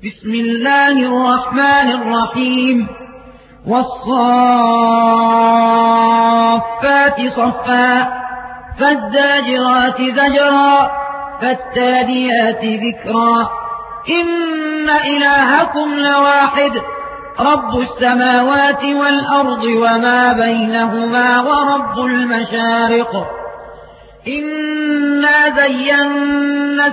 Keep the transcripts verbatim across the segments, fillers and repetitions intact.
بسم الله الرحمن الرحيم والصافات صفا فالزاجرات زجرا فالتاليات ذكرا إن إلهكم لواحد رب السماوات والأرض وما بينهما ورب المشارق إنا زينا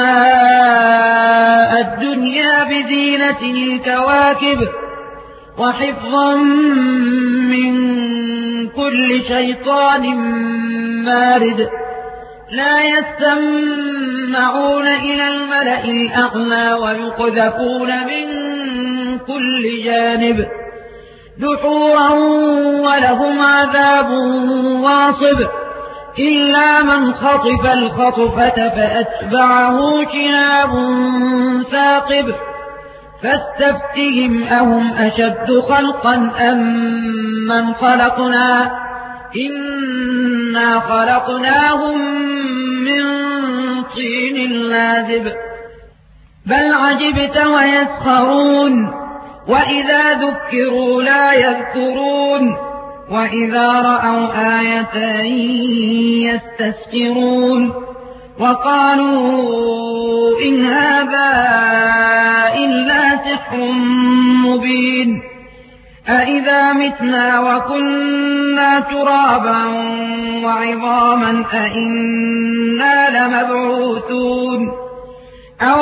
السماء الدنيا بزينة الكواكب وحفظا من كل شيطان مارد لا يستمعون إلى الملأ الأعلى ويقذفون من كل جانب دحورا ولهم عذاب واصب إلا من خطف الخطفة فأتبعه شهاب ثاقب فاستفتهم أهم أشد خلقا أم من خلقنا إنا خلقناهم من طين لازب بل عجبت ويسخرون وإذا ذكروا لا يذكرون وإذا رأوا آية يستسخرون وقالوا إن هذا إلا سحر مبين أإذا متنا وكنا ترابا وعظاما أإنا لمبعوثون أو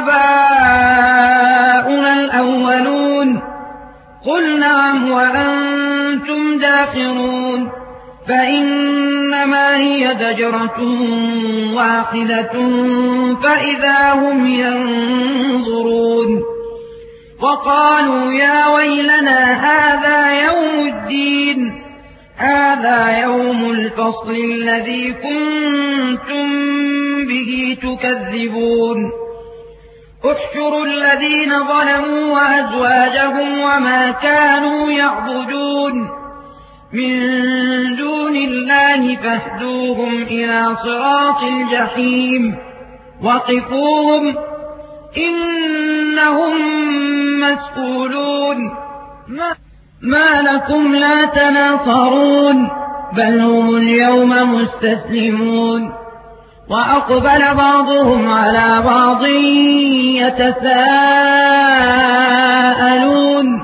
آباؤنا الأولون قل نعم وأنتم داخرون فإنما هي زجرة واحدة فإذا هم ينظرون وقالوا يا ويلنا هذا يوم الدين هذا يوم الفصل الذي كنتم به تكذبون احشروا الذين ظلموا وأزواجهم وما كانوا يعبدون من دون الله فاهدوهم إلى صراط الجحيم وقفوهم إنهم مسؤولون ما لكم لا تناصرون بل هم اليوم مستسلمون وأقبل بعضهم على بعض يتساءلون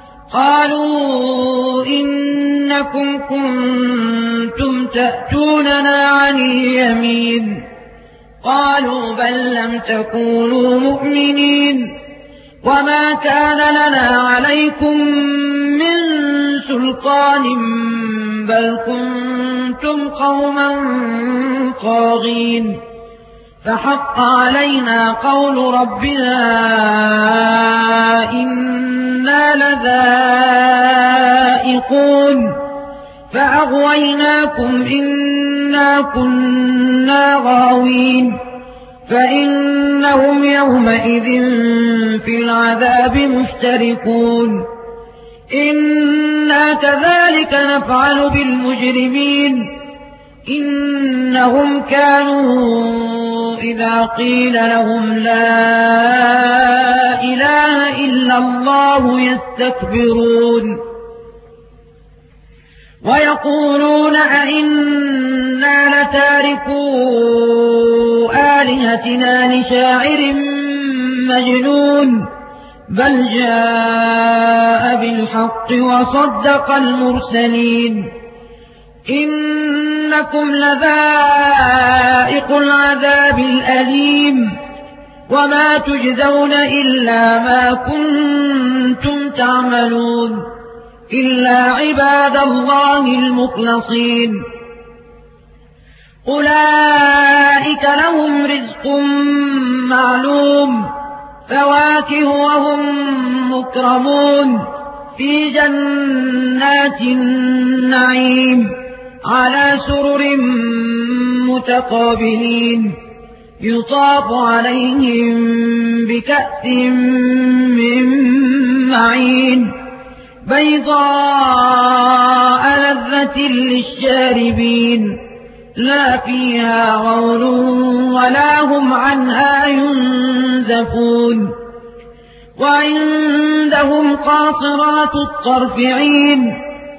قالوا إنكم كنتم تأتوننا عن اليمين قالوا بل لم تكونوا مؤمنين وما كان لنا عليكم من سلطان بل كنتم قوما طاغين فحق علينا قول ربنا إنا لذائقون فأغويناكم إنا كنا غاوين فإنهم يومئذ في العذاب مشتركون إنا كذلك نفعل بالمجرمين إنهم كانوا إذا قيل لهم لا إله إلا الله يستكبرون ويقولون أئنا لتاركو آلهتنا لشاعر مجنون بل جاء بالحق وصدق المرسلين إنكم لذائق العذاب الأليم وما تجزون إلا ما كنتم تعملون إلا عباد الله المخلصين أولئك لهم رزق معلوم فواكه وهم مكرمون في جنات النعيم على سرر متقابلين يطاف عليهم بكأس من معين بيضاء لذة للشاربين لا فيها غول ولا هم عنها ينزفون وعندهم قاصرات الطرف عين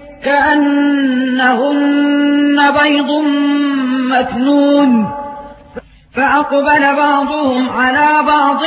كأنهن بيض مكنون فأقبل بعضهم على بعض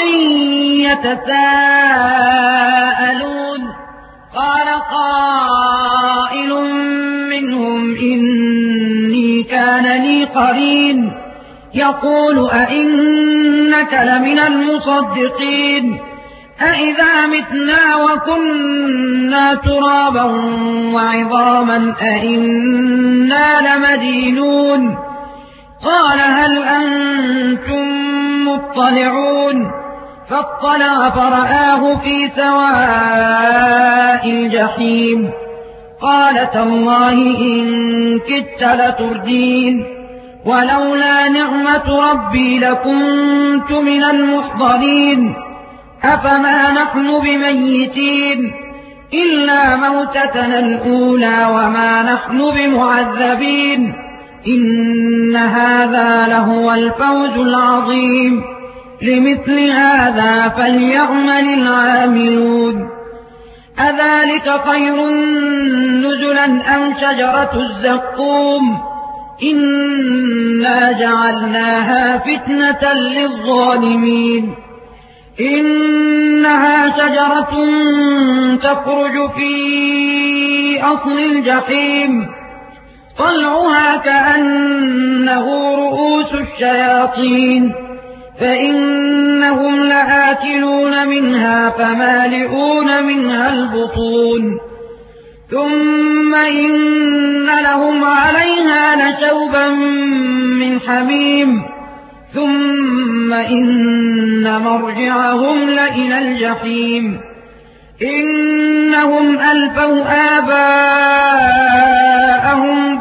يتساءلون قال قائل منهم إني كان لي قرين يقول أئنك لمن المصدقين أئذا متنا وكنا ترابا وعظاما أئنا لمدينون قال هل أنتم مطلعون فاطلع فرآه في سواء الجحيم قال تالله إن كدت لتردين ولولا نعمة ربي لكنت من المحضرين أفما نحن بميتين إلا موتتنا الأولى وما نحن بمعذبين إن هذا لهو الفوز العظيم لمثل هذا فليعمل العاملون أذلك خير نزلا أم شجرة الزقوم إنا جعلناها فتنة للظالمين إنها شجرة تخرج في أصل الجحيم طلعها كأنه رؤوس الشياطين فإنهم لآكلون منها فمالئون منها البطون ثم إن لهم عليها لشوبا من حميم ثم إن مرجعهم لإلى الجحيم إنهم ألفوا آباءهم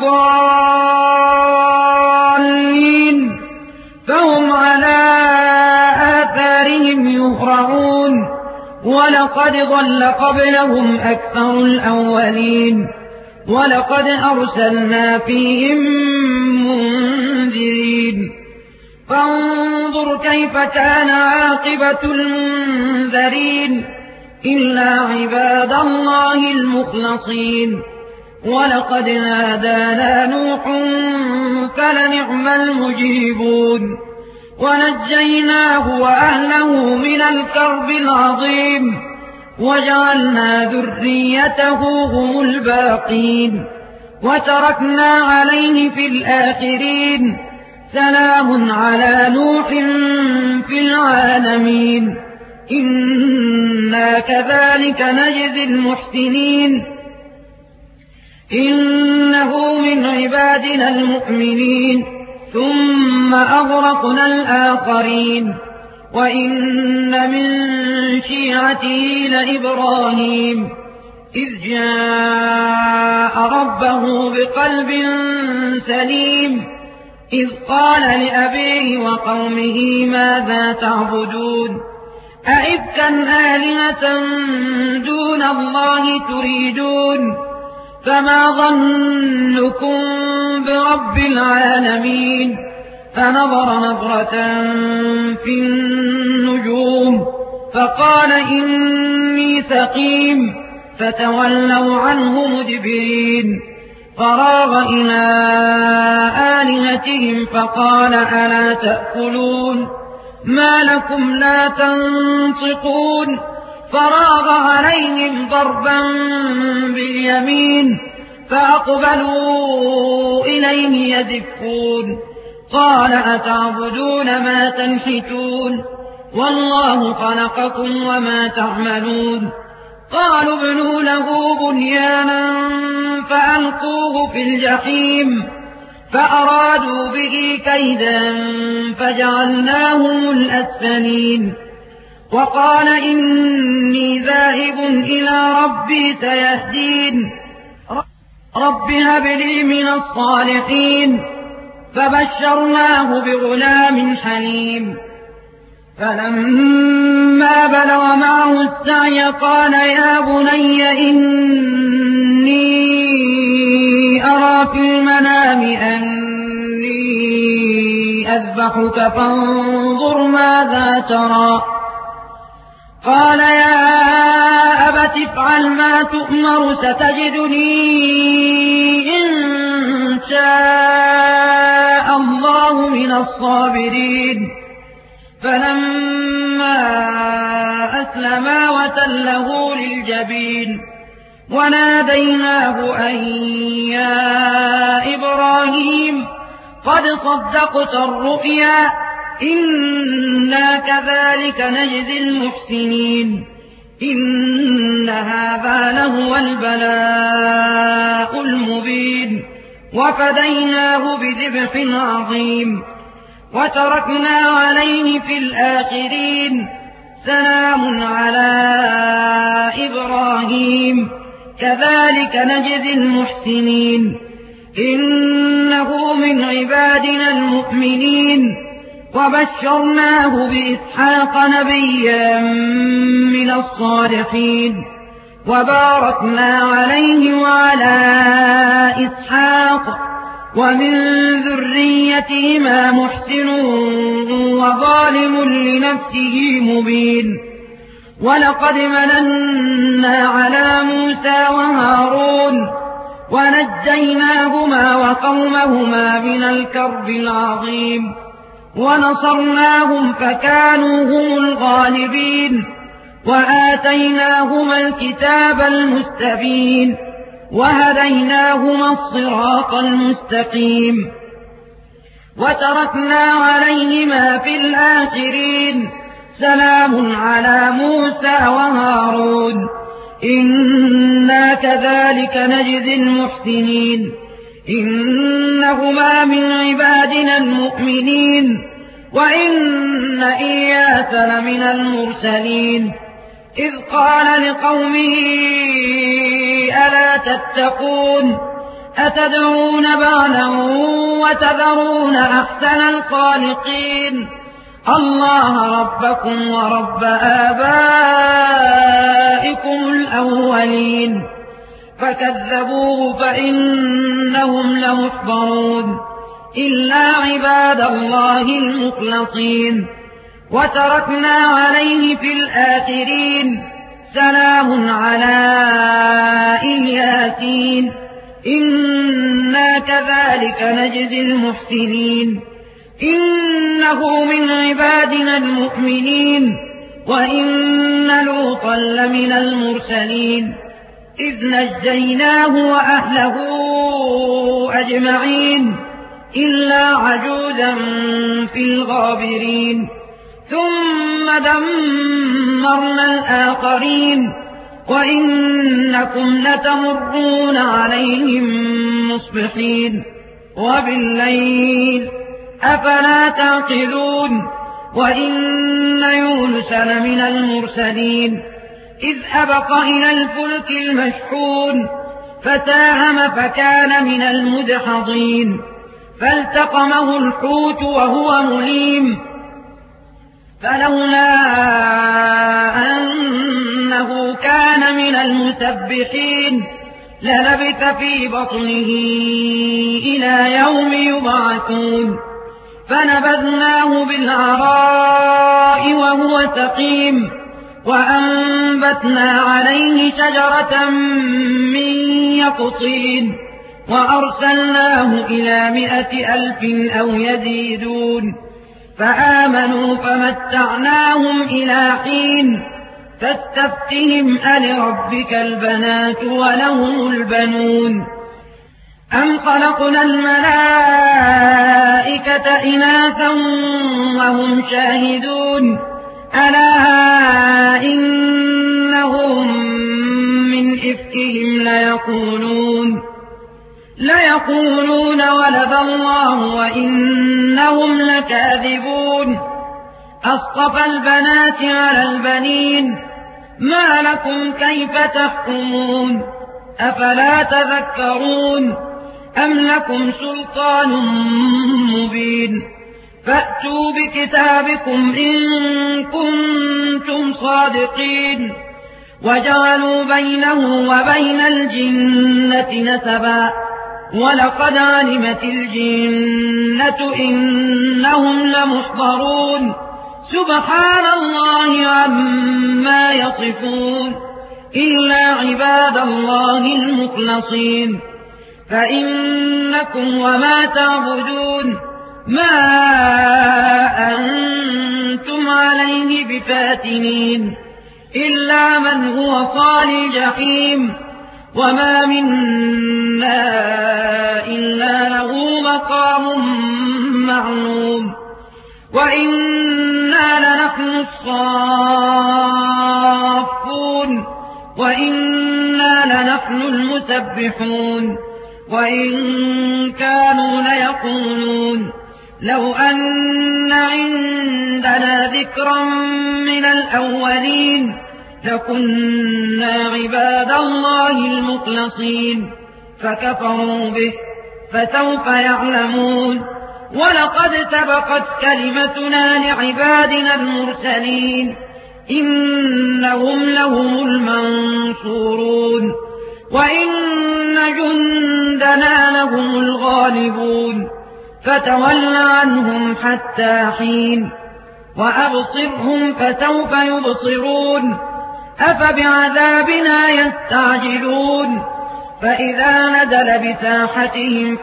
ضالين فهم على آثارهم يهرعون ولقد ضل قبلهم أكثر الأولين ولقد أرسلنا فيهم منذرين فانظر كيف كان عاقبة المنذرين إلا عباد الله المخلصين ولقد نادانا نوح فلنعم المجيبون ونجيناه وأهله من الكرب العظيم وجعلنا ذريته هم الباقين وتركنا عليه في الآخرين سلام على نوح في العالمين إنا كذلك نجزي المحسنين إنه من عبادنا المؤمنين ثم أغرقنا الآخرين وإن من شيعته لإبراهيم إذ جاء ربه بقلب سليم إذ قال لأبيه وقومه ماذا تعبدون أئفكا آلهة دون الله تريدون فما ظنكم برب العالمين فنظر نظرة في النجوم فقال إني سقيم فتولوا عنه مدبرين فراغ إلى آلهتهم فقال ألا تأكلون ما لكم لا تنطقون فراغ عليهم ضربا باليمين فأقبلوا إليه يزفون قال أتعبدون ما تنحتون والله خلقكم وما تعملون قالوا ابنوا له بنيانا فألقوه في الجحيم فأرادوا به كيدا فجعلناهم الأسفلين وقال إني ذاهب إلى ربي سيهدين رب هب لي من الصالحين فبشرناه بغلام حليم فلما بلغ معه السعي قال يا بني إني أرى في المنام أني أذبحك فانظر ماذا ترى قال يا تفعل ما تؤمر ستجدني إن شاء الله من الصابرين فلما أسلما وتله للجبين وناديناه أن يا إبراهيم قد صدقت الرؤيا إنا كذلك نجزي المحسنين إن هذا لهو البلاء المبين وفديناه بذبح عظيم وتركنا عليه في الآخرين سلام على إبراهيم كذلك نجزي المحسنين إنه من عبادنا المؤمنين وبشرناه بإسحاق نبيا من الصالحين وباركنا عليه وعلى إسحاق ومن ذريتهما محسن وظالم لنفسه مبين ولقد مننا على موسى وهارون ونجيناهما وقومهما من الكرب العظيم ونصرناهم فكانوا هم الغالبين وآتيناهما الكتاب المستبين وهديناهما الصراط المستقيم وتركنا عليهما في الآخرين سلام على موسى وهارون إنا كذلك نجزي المحسنين إنهما من عبادنا المؤمنين وإن إياس لمن المرسلين إذ قال لقومه ألا تتقون أتدعون بعلا وتذرون أحسن الخالقين الله ربكم ورب آبائكم الأولين فكذبوه فإنهم لمحضرون إلا عباد الله المخلصين وتركنا عليه في الآخرين سلام على الياسين إنا كذلك نجزي المحسنين إنه من عبادنا المؤمنين وإن لوطا لمن المرسلين إذ نجيناه وأهله أجمعين إلا عجوزا في الغابرين ثم دمرنا الآخرين وإنكم لتمرون عليهم مصبحين وبالليل أفلا تعقلون وإن يونس لمن المرسلين إذ أبق إلى الفلك المشحون فساهم فكان من المدحضين فالتقمه الحوت وهو مليم فلولا أنه كان من المسبحين للبث في بطنه إلى يوم يبعثون فنبذناه بالعراء وهو سقيم وأنبتنا عليه شجرة من يقطين وأرسلناه إلى مائة ألف أو يزيدون فآمنوا فمتعناهم إلى حين فاستفتهم ألربك البنات ولهم البنون أم خلقنا الملائكة إناثا وهم شاهدون ألا إنهم من إفكهم ليقولون ليقولون ولد الله وإنهم لكاذبون أصطفى البنات على البنين ما لكم كيف تحكمون أفلا تذكرون أم لكم سلطان مبين فأتوا بكتابكم إن كنتم صادقين وجعلوا بينه وبين الجنة نسبا ولقد علمت الجنة إنهم لمحضرون سبحان الله عما يصفون إلا عباد الله المخلصين. فإنكم وما تعبدون ما أنتم عليه بفاتنين إلا من هو صال الجحيم وما منا إلا له مقام معلوم وإنا لنحن الصافون وإنا لنحن المسبحون. وإن كانوا ليقولون لو أن عندنا ذكرا من الأولين لكنا عباد الله المخلصين فكفروا به فسوف يعلمون. ولقد سبقت كلمتنا لعبادنا المرسلين إنهم لهم المنصورون وإن جندنا لهم الغالبون. فتول عنهم حتى حين وأبصرهم فسوف يبصرون. أفبعذابنا يستعجلون فإذا نزل بساحتهم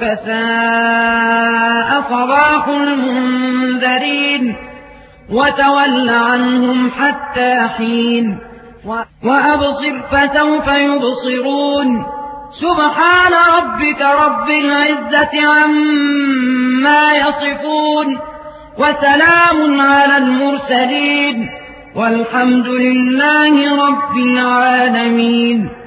فساء صباح المنذرين. وتول عنهم حتى حين وأبصر فسوف يبصرون. سبحان ربك رب العزة عما يصفون وسلام على المرسلين والحمد لله رب العالمين.